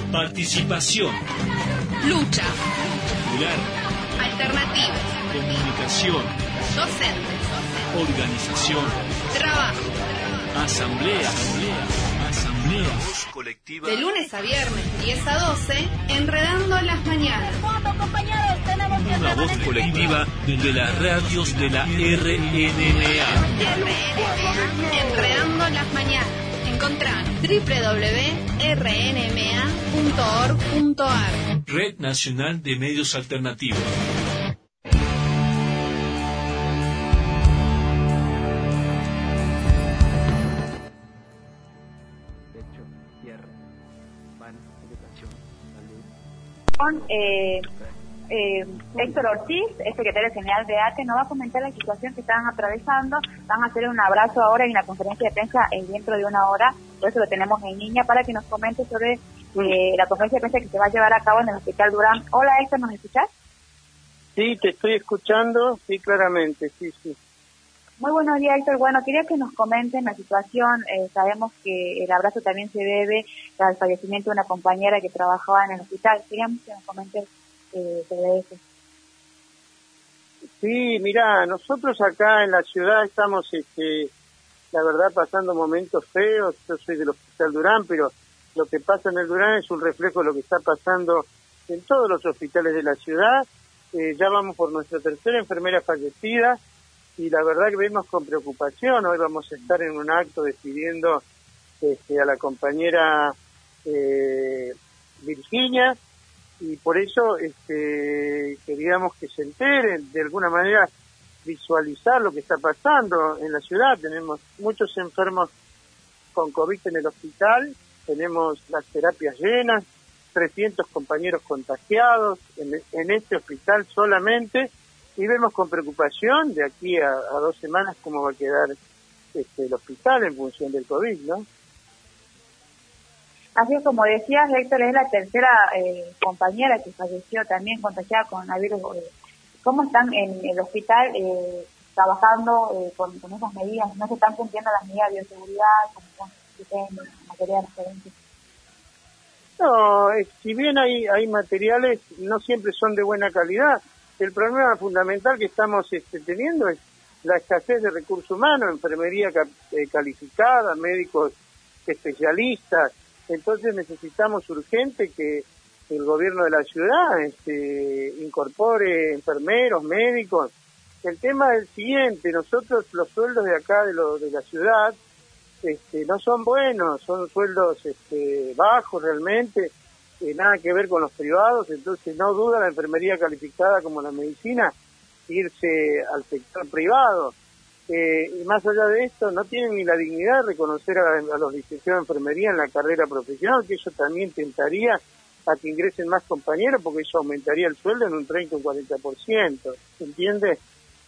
Participación. Lucha. Popular. Alternativa. Comunicación. Docentes. Organización. Trabajo. Asamblea. Voz colectiva. De lunes a viernes, 10 a 12, Enredando las Mañanas. Una voz colectiva de las radios de la RNMA. Enredando las Mañanas. Encontrá www.rnma.org.ar. Red Nacional de Medios Alternativos. Héctor Ortiz, secretario general de ATE, nos va a comentar la situación que están atravesando. Van a hacer un abrazo ahora en la conferencia de prensa dentro de una hora, por eso lo tenemos en línea, para que nos comente sobre la conferencia de prensa que se va a llevar a cabo en el Hospital Durán. Hola Héctor, ¿nos escuchás? Sí, te estoy escuchando, sí, claramente, sí. Muy buenos días, Héctor. Bueno, quería que nos comenten la situación. Sabemos que el abrazo también se debe al fallecimiento de una compañera que trabajaba en el hospital. Queríamos que nos comenten sobre eso. Sí, mira, nosotros acá en la ciudad estamos, la verdad, pasando momentos feos. Yo soy del Hospital Durán, pero lo que pasa en el Durán es un reflejo de lo que está pasando en todos los hospitales de la ciudad. Ya vamos por nuestra tercera enfermera fallecida y la verdad que vemos con preocupación. Hoy vamos a estar en un acto despidiendo a la compañera Virginia, y por eso queríamos que se enteren, de alguna manera visualizar lo que está pasando en la ciudad. Tenemos muchos enfermos con COVID en el hospital, tenemos las terapias llenas, 300 compañeros contagiados en este hospital solamente, y vemos con preocupación de aquí a 2 semanas cómo va a quedar el hospital en función del COVID, ¿no? Así es, como decías, Héctor, es la tercera compañera que falleció también contagiada con coronavirus. ¿Cómo están en el hospital trabajando con esas medidas? ¿No se están cumpliendo las medidas de bioseguridad, como son materiales diferentes? No, si bien hay materiales, no siempre son de buena calidad. El problema fundamental que estamos teniendo es la escasez de recursos humanos, enfermería calificada, médicos especialistas. Entonces necesitamos urgente que el gobierno de la ciudad incorpore enfermeros, médicos. El tema es el siguiente: nosotros los sueldos de acá de la ciudad no son buenos, son sueldos bajos realmente, nada que ver con los privados. Entonces no duda la enfermería calificada como la medicina irse al sector privado. Y más allá de esto, no tienen ni la dignidad de reconocer a los licenciados de enfermería en la carrera profesional, que eso también tentaría a que ingresen más compañeros, porque eso aumentaría el sueldo en un 30 o un 40%, ¿entiendes?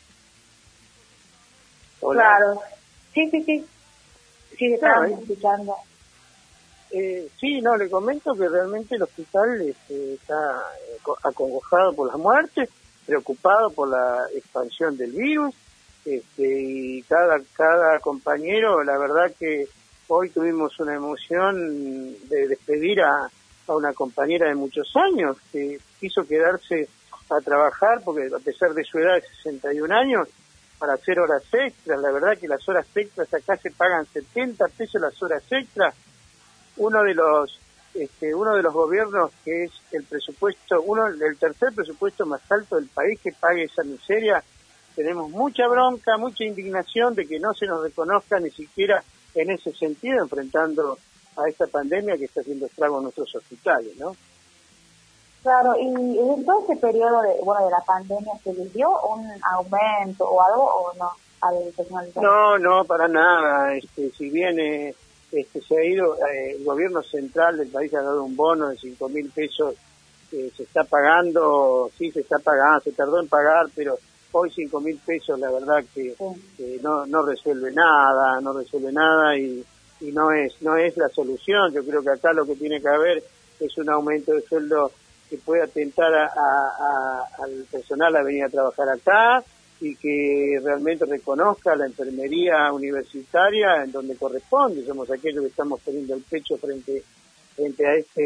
Hola. Claro, sí, estamos escuchando. Sí, no, le comento que realmente el hospital está acongojado por las muertes, preocupado por la expansión del virus, y cada compañero, la verdad que hoy tuvimos una emoción de despedir a una compañera de muchos años que quiso quedarse a trabajar, porque a pesar de su edad de 61 años, para hacer horas extras. La verdad que las horas extras acá se pagan 70 pesos las horas extras. Uno de los gobiernos que es el tercer presupuesto más alto del país que pague esa miseria. Tenemos mucha bronca, mucha indignación de que no se nos reconozca ni siquiera en ese sentido, enfrentando a esta pandemia que está haciendo estrago en nuestros hospitales, ¿no? Claro, y en todo ese periodo de la pandemia, ¿se les dio un aumento o algo o no al personal? No, para nada. Si bien se ha ido, el gobierno central del país ha dado un bono de 5.000 pesos, se está pagando, sí se está pagando, se tardó en pagar, pero hoy 5.000 pesos la verdad que no resuelve nada y no es la solución. Yo creo que acá lo que tiene que haber es un aumento de sueldo que pueda atentar al personal a venir a trabajar acá y que realmente reconozca la enfermería universitaria en donde corresponde. Somos aquellos que estamos poniendo el pecho frente a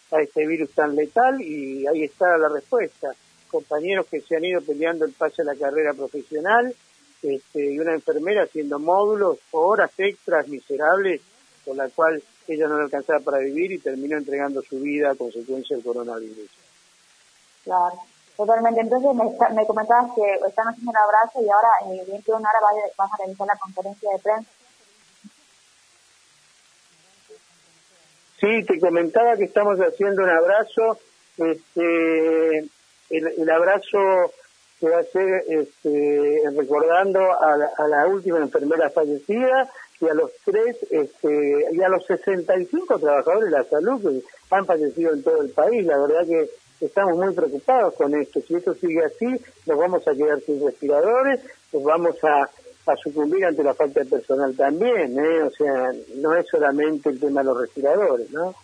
a este virus tan letal, y ahí está la respuesta. Compañeros que se han ido peleando el pase a la carrera profesional, y una enfermera haciendo módulos, horas extras miserables, con la cual ella no le alcanzaba para vivir y terminó entregando su vida a consecuencia del coronavirus. Claro, totalmente. Entonces me comentabas que están haciendo un abrazo y ahora en 21 horas van a realizar la conferencia de prensa. Sí, te comentaba que estamos haciendo un abrazo, el abrazo se va a hacer recordando a la última enfermera fallecida y a los 65 trabajadores de la salud que han fallecido en todo el país. La verdad que estamos muy preocupados con esto. Si esto sigue así, nos vamos a quedar sin respiradores, nos vamos a sucumbir ante la falta de personal también, o sea, no es solamente el tema de los respiradores, ¿no?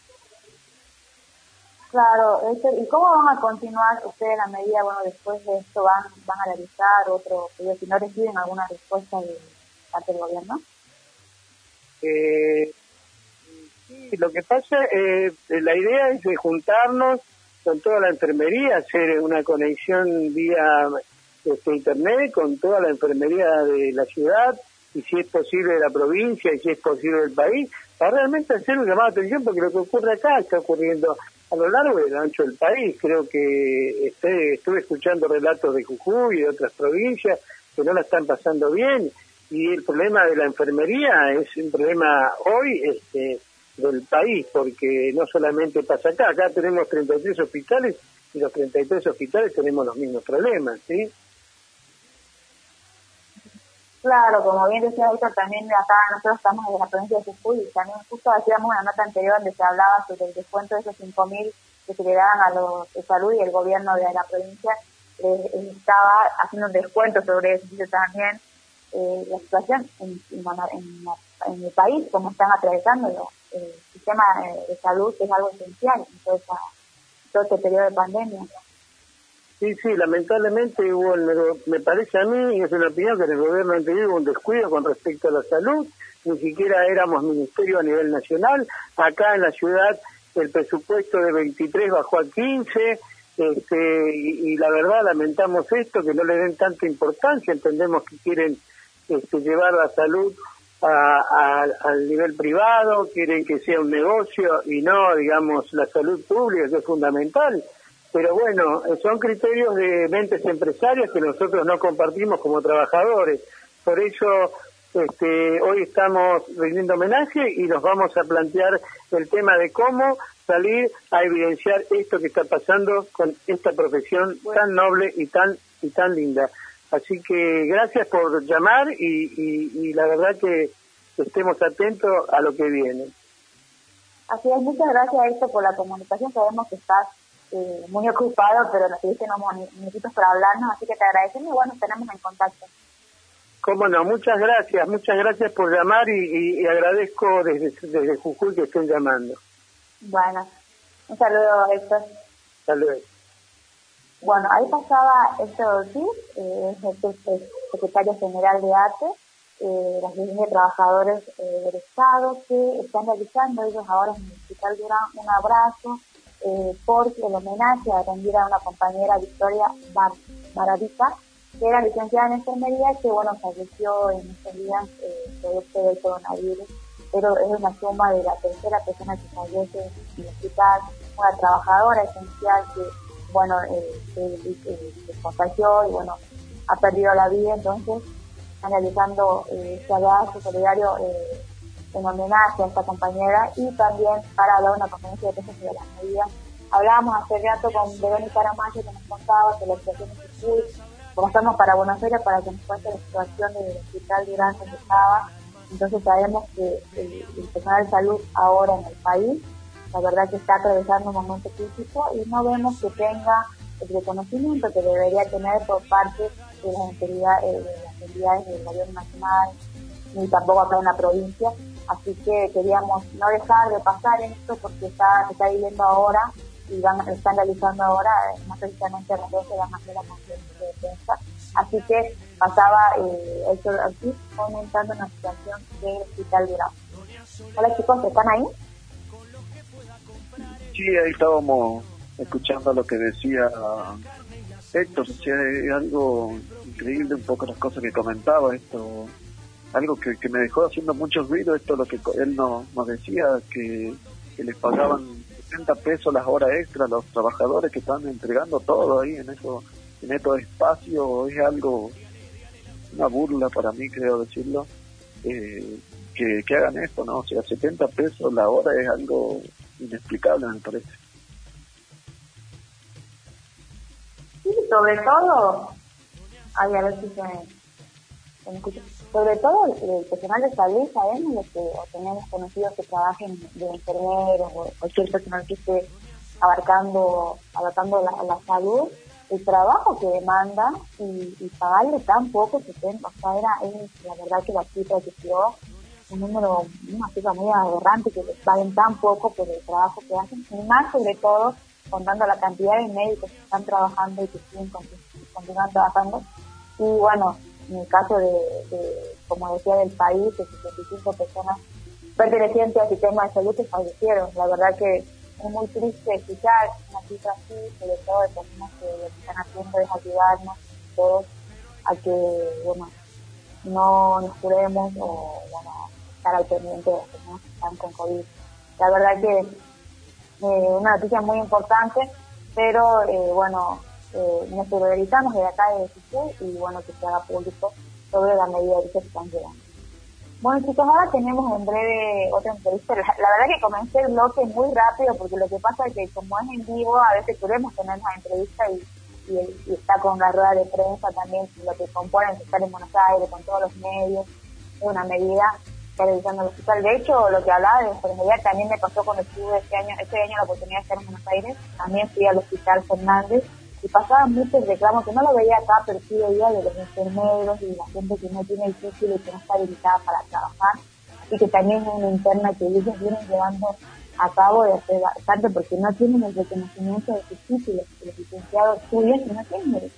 Claro, ¿y cómo van a continuar ustedes la medida? Bueno, después de esto van a realizar otro pedido, si no reciben alguna respuesta de parte del gobierno. Sí, lo que pasa, la idea es de juntarnos con toda la enfermería, hacer una conexión vía internet con toda la enfermería de la ciudad, y si es posible de la provincia, y si es posible del país, para realmente hacer un llamado de atención, porque lo que ocurre acá está ocurriendo a lo largo y a lo ancho del país. Creo que estuve escuchando relatos de Jujuy y de otras provincias que no la están pasando bien, y el problema de la enfermería es un problema hoy del país, porque no solamente pasa acá tenemos 33 hospitales, y los 33 hospitales tenemos los mismos problemas, ¿sí? Claro, como bien decía Víctor, también acá nosotros estamos en la provincia de Jujuy y también justo hacíamos una nota anterior donde se hablaba sobre el descuento de esos 5.000 que se le daban a los de salud, y el gobierno de la provincia estaba haciendo un descuento sobre eso. Entonces también la situación en el país, como están atravesando el sistema de salud, que es algo esencial en todo este periodo de pandemia. Sí, lamentablemente me parece a mí, y es una opinión, que en el gobierno anterior hubo un descuido con respecto a la salud, ni siquiera éramos ministerio a nivel nacional. Acá en la ciudad el presupuesto de 23 bajó a 15, y la verdad lamentamos esto, que no le den tanta importancia. Entendemos que quieren llevar la salud al nivel privado, quieren que sea un negocio y no, digamos, la salud pública, que es fundamental. Pero bueno, son criterios de mentes empresarias que nosotros no compartimos como trabajadores. Por eso hoy estamos rindiendo homenaje y nos vamos a plantear el tema de cómo salir a evidenciar esto que está pasando con esta profesión tan noble y tan linda. Así que gracias por llamar y la verdad que estemos atentos a lo que viene. Así es, muchas gracias, Héctor, por la comunicación. Sabemos que estás muy ocupado, pero nos diste unos minutitos para hablarnos, así que te agradecemos y bueno, estaremos en contacto. Cómo no, muchas gracias por llamar y agradezco desde Jujuy que estén llamando. Bueno, un saludo, Héctor. Saludos. Bueno, ahí pasaba Héctor Ortiz, el secretario general de ATE, la Asociación de Trabajadores del Estado, que están realizando ellos ahora en el Hospital Durán un abrazo por el homenaje a rendir a una compañera, Victoria Baradita, que era licenciada en enfermería, que bueno, falleció en estos días producto del coronavirus, pero es una suma de la tercera persona que fallece en el hospital, una trabajadora esencial que bueno, se contagió y bueno, ha perdido la vida. Entonces están realizando este abrazo solidario en homenaje a esta compañera, y también para hablar una conferencia de prensa sobre las medidas. Hablábamos hace rato con Verónica Aramayo, que nos contaba que la situación en Jujuy, como estamos para Buenos Aires, para que nos cuente la situación del hospital Durán donde estaba. Entonces sabemos que el personal de salud ahora en el país, la verdad que está atravesando un momento crítico y no vemos que tenga el reconocimiento que debería tener por parte de las entidades del gobierno nacional, ni tampoco acá en la provincia. Así que queríamos no dejar de pasar esto porque se está viviendo ahora y están realizando ahora, más precisamente a las 12 van a hacer la conferencia de prensa. Así que pasaba Héctor Ortiz comentando una situación del Hospital Durán. Hola chicos, ¿están ahí? Sí, ahí estábamos escuchando lo que decía Héctor. Sí, es algo increíble un poco las cosas que comentaba. Esto, algo que me dejó haciendo mucho ruido, esto lo que él nos decía, que les pagaban 70 pesos las horas extras a los trabajadores que están entregando todo ahí en estos espacios. Es algo, una burla para mí, creo decirlo, que hagan esto, ¿no? O sea, 70 pesos la hora es algo inexplicable, me parece. Sí, sobre todo, a ver si se me escucha. Sobre todo el personal de salud, sabemos que o tenemos conocidos que trabajen de enfermeros o cualquier personal que esté abarcando la salud, el trabajo que demanda y pagarle tan poco, o sea, la verdad que la cifra que dio una cifra muy aberrante, que les paguen tan poco por el trabajo que hacen, y más sobre todo contando la cantidad de médicos que están trabajando y que siguen continuando trabajando. Y bueno, en el caso de como decía, del país, de 75 personas pertenecientes al sistema de salud que fallecieron. La verdad que es muy triste escuchar una cifra así, sobre todo de personas que lo que están haciendo es ayudarnos todos a que, bueno, no nos curemos o, bueno, estar al pendiente de las personas que están con COVID. La verdad que una noticia muy importante, pero bueno, nos solidarizamos desde acá de CICE y bueno, que se haga público sobre la medida que se están llevando. Bueno, chicos, ahora tenemos en breve otra entrevista. La verdad que comencé el bloque muy rápido porque lo que pasa es que como es en vivo, a veces queremos tener la entrevista y está con la rueda de prensa también, lo que componen estar en Buenos Aires, con todos los medios, es una medida que realizando el hospital. De hecho, lo que hablaba de enfermería también me pasó cuando estuve este año la oportunidad de estar en Buenos Aires. También fui al Hospital Fernández y pasaban muchos reclamos que no lo veía acá, pero sí veía de los enfermeros y de la gente que no tiene el título y que no está habilitada para trabajar, y que también es una interna que ellos vienen llevando a cabo de hacer bastante porque no tienen el reconocimiento de sus títulos. Los licenciados estudian y no tienen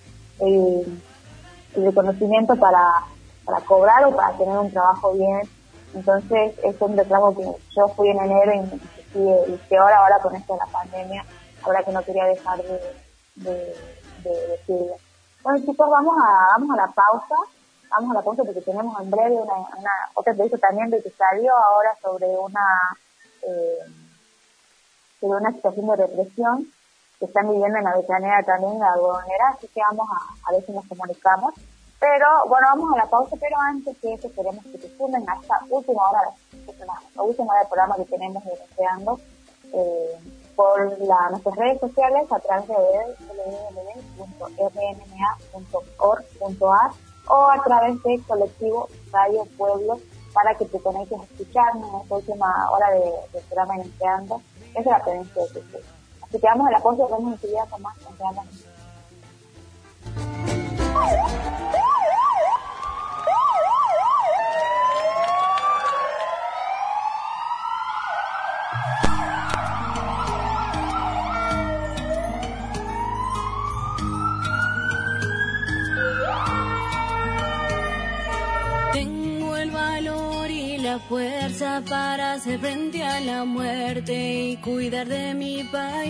el reconocimiento para cobrar o para tener un trabajo bien. Entonces es un reclamo que yo fui en enero y peor ahora con esto de la pandemia, ahora que no quería dejar de decirlo. Bueno, chicos, vamos a la pausa porque tenemos en breve una otra entrevista también de que salió ahora sobre una situación de represión que están viviendo en Avellaneda también, en la algodonera, así que vamos a ver si nos comunicamos. Pero bueno, vamos a la pausa, pero antes que eso queremos que se sumen a esta última hora del programa que tenemos de Deseando, por nuestras redes sociales a través de www.rnma.org.ar o a través de Colectivo Radio Pueblo para que te conectes a escucharnos en esta última hora del programa de Deseando. Esa es la tendencia de tu. Así que vamos a la pausa y vamos enseguida con más Deseando. Fuerza para hacer frente a la muerte y cuidar de mi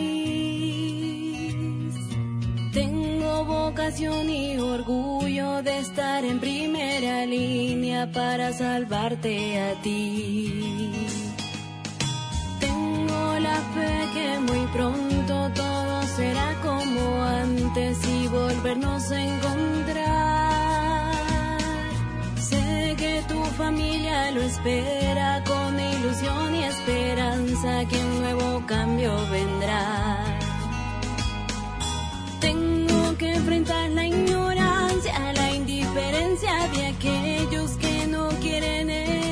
país. Tengo vocación y orgullo de estar en primera línea para salvarte a ti. Tengo la fe que muy pronto todo será como antes y volvernos a encontrar. Que tu familia lo espera con ilusión y esperanza que un nuevo cambio vendrá. Tengo que enfrentar la ignorancia, la indiferencia de aquellos que no quieren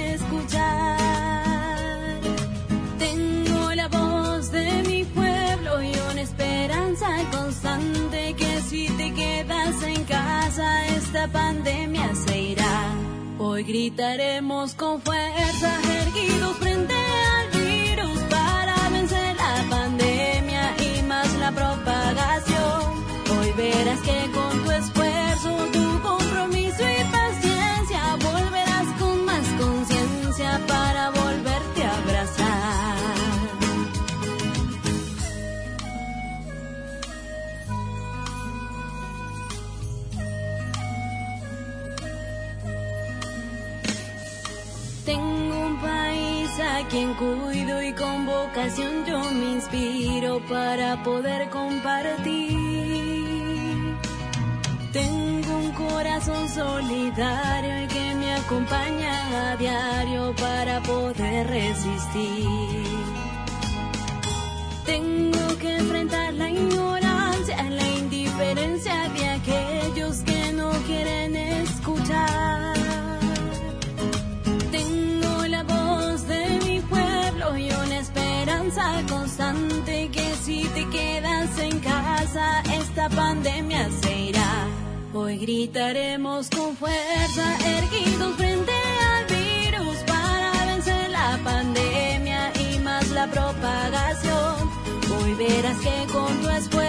escuchar. Tengo la voz de mi pueblo y una esperanza constante que si te quedas en casa esta pandemia se irá. Hoy gritaremos con fuerza, erguidos frente al virus para vencer la pandemia y más la propagación. Hoy verás que con tu esfuerzo, tu compromiso y paciencia volverás con más conciencia para volverte a abrazar. Tengo un país a quien cuido y con vocación yo me inspiro para poder compartir. Tengo un corazón solidario y que me acompaña a diario para poder resistir. Tengo que enfrentar la ignorancia, la indiferencia de aquellos que no quieren escuchar. Tengo la voz de mi pueblo y una esperanza constante que si te quedas en casa esta pandemia se irá. Hoy gritaremos con fuerza, erguidos frente al virus para vencer la pandemia y más la propagación. Hoy verás que con tu esfuerzo